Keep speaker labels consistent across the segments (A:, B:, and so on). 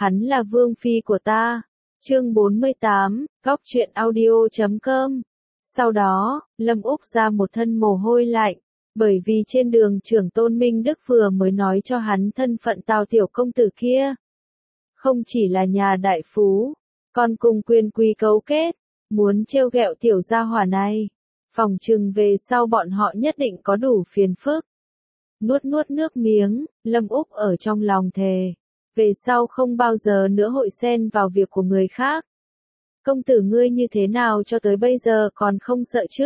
A: hắn là vương phi của ta. Chương 48, Góc truyện audio.com. Sau đó, Lâm Úc ra một thân mồ hôi lạnh, bởi vì trên đường trưởng Tôn Minh Đức vừa mới nói cho hắn thân phận Tào tiểu công tử kia. Không chỉ là nhà đại phú, còn cùng quyền quý cấu kết, muốn trêu ghẹo tiểu gia hỏa này. Phòng trừng về sau bọn họ nhất định có đủ phiền phức. Nuốt nước miếng, Lâm Úc ở trong lòng thề. Về sau không bao giờ nữa hội xen vào việc của người khác. Công tử ngươi như thế nào cho tới bây giờ còn không sợ chứ?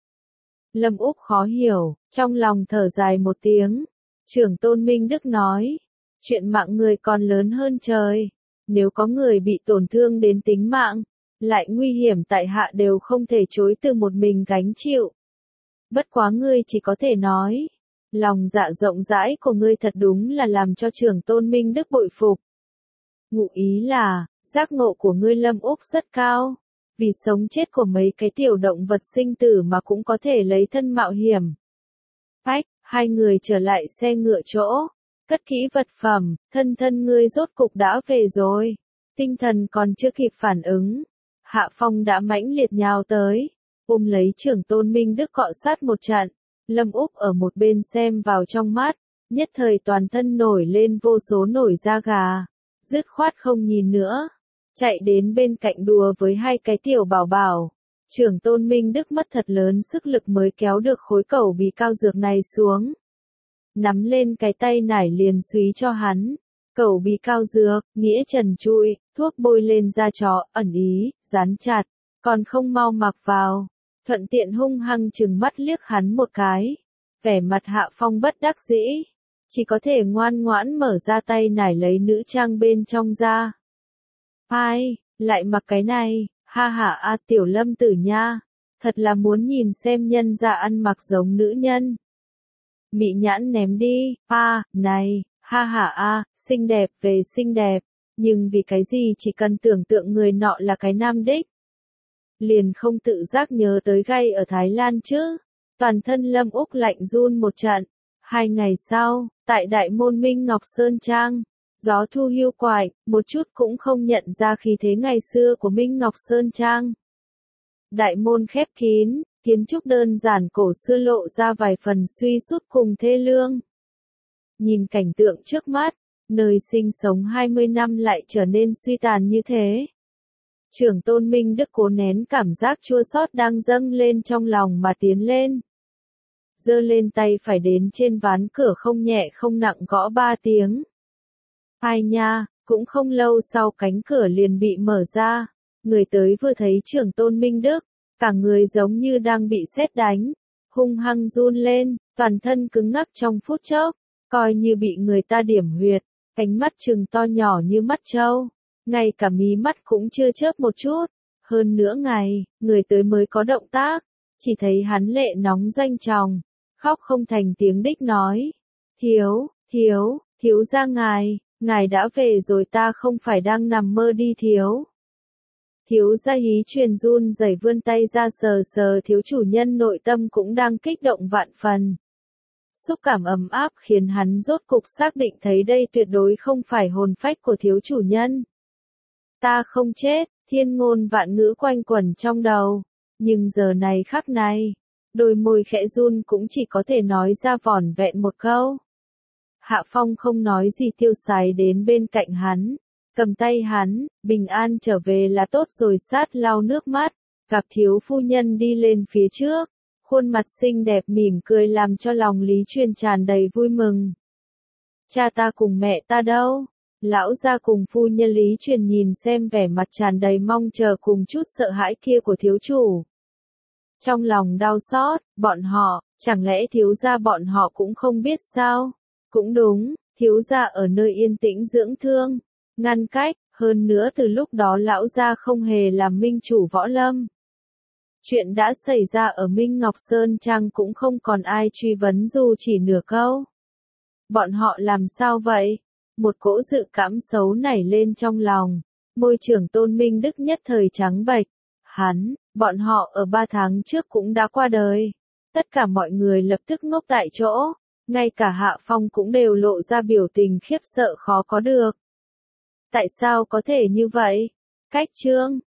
A: Lâm Úc khó hiểu, trong lòng thở dài một tiếng. Trưởng Tôn Minh Đức nói, chuyện mạng người còn lớn hơn trời. Nếu có người bị tổn thương đến tính mạng, lại nguy hiểm tại hạ đều không thể chối từ một mình gánh chịu. Bất quá ngươi chỉ có thể nói, lòng dạ rộng rãi của ngươi thật đúng là làm cho trưởng Tôn Minh Đức bội phục. Ngụ ý là, giác ngộ của ngươi Lâm Úc rất cao, vì sống chết của mấy cái tiểu động vật sinh tử mà cũng có thể lấy thân mạo hiểm. Phách, hai người trở lại xe ngựa chỗ, cất kỹ vật phẩm, thân ngươi rốt cục đã về rồi. Tinh thần còn chưa kịp phản ứng, Hạ Phong đã mãnh liệt nhào tới, ôm lấy trưởng Tôn Minh Đức cọ sát một trận. Lâm Úc ở một bên xem vào trong mắt, nhất thời toàn thân nổi lên vô số nổi da gà, dứt khoát không nhìn nữa, chạy đến bên cạnh đùa với hai cái tiểu bảo bảo. Trưởng Tôn Minh Đức mất thật lớn sức lực mới kéo được khối cẩu bì cao dược này xuống. Nắm lên cái tay nải liền súy cho hắn. Cẩu bì cao dược, nghĩa trần trụi, thuốc bôi lên da chó, ẩn ý, dán chặt, còn không mau mặc vào. Thuận tiện hung hăng trừng mắt liếc hắn một cái. Vẻ mặt Hạ Phong bất đắc dĩ, chỉ có thể ngoan ngoãn mở ra tay nải lấy nữ trang bên trong ra. Ai, lại mặc cái này, ha ha a tiểu Lâm tử nha, thật là muốn nhìn xem nhân gia ăn mặc giống nữ nhân. Mị nhãn ném đi, này, ha ha a, xinh đẹp về xinh đẹp, nhưng vì cái gì chỉ cần tưởng tượng người nọ là cái nam đích. Liền không tự giác nhớ tới gay ở Thái Lan chứ. Toàn thân Lâm Úc lạnh run một trận. 2 ngày sau, tại Đại Môn Minh Ngọc Sơn Trang, gió thu hiu quạnh, một chút cũng không nhận ra khí thế ngày xưa của Minh Ngọc Sơn Trang. Đại môn khép kín, kiến trúc đơn giản cổ xưa lộ ra vài phần suy sút cùng thê lương. Nhìn cảnh tượng trước mắt, nơi sinh sống 20 năm lại trở nên suy tàn như thế. Trưởng Tôn Minh Đức cố nén cảm giác chua xót đang dâng lên trong lòng mà tiến lên. Giơ lên tay phải đến trên ván cửa không nhẹ không nặng gõ 3 tiếng. Ai nha, cũng không lâu sau cánh cửa liền bị mở ra. Người tới vừa thấy trưởng Tôn Minh Đức, cả người giống như đang bị sét đánh, hung hăng run lên, toàn thân cứng ngắc trong phút chốc, coi như bị người ta điểm huyệt, ánh mắt trừng to nhỏ như mắt trâu. Ngay cả mí mắt cũng chưa chớp một chút. Hơn nửa ngày, người tới mới có động tác. Chỉ thấy hắn lệ nóng doanh tròng, khóc không thành tiếng đích nói. Thiếu gia ngài đã về rồi, ta không phải đang nằm mơ đi thiếu. Thiếu gia hí truyền run rẩy vươn tay ra sờ sờ thiếu chủ nhân, nội tâm cũng đang kích động vạn phần. Xúc cảm ấm áp khiến hắn rốt cục xác định thấy đây tuyệt đối không phải hồn phách của thiếu chủ nhân. Ta không chết, thiên ngôn vạn ngữ quanh quẩn trong đầu, nhưng giờ này khắc này, đôi môi khẽ run cũng chỉ có thể nói ra vỏn vẹn một câu. Hạ Phong không nói gì tiêu sái đến bên cạnh hắn, cầm tay hắn, bình an trở về là tốt rồi, sát lau nước mắt, gặp thiếu phu nhân đi lên phía trước, khuôn mặt xinh đẹp mỉm cười làm cho lòng Lý Truyền tràn đầy vui mừng. Cha ta cùng mẹ ta đâu? Lão gia cùng phu nhân Lý Truyền nhìn xem vẻ mặt tràn đầy mong chờ cùng chút sợ hãi kia của thiếu chủ. Trong lòng đau xót, bọn họ, chẳng lẽ thiếu gia bọn họ cũng không biết sao? Cũng đúng, thiếu gia ở nơi yên tĩnh dưỡng thương, ngăn cách, hơn nữa từ lúc đó lão gia không hề làm minh chủ võ lâm. Chuyện đã xảy ra ở Minh Ngọc Sơn Trang cũng không còn ai truy vấn dù chỉ nửa câu. Bọn họ làm sao vậy? Một cỗ dự cảm xấu nảy lên trong lòng, môi trưởng Tôn Minh Đức nhất thời trắng bệch. Bọn họ ở 3 tháng trước cũng đã qua đời. Tất cả mọi người lập tức ngốc tại chỗ, ngay cả Hạ Phong cũng đều lộ ra biểu tình khiếp sợ khó có được. Tại sao có thể như vậy? Cách chương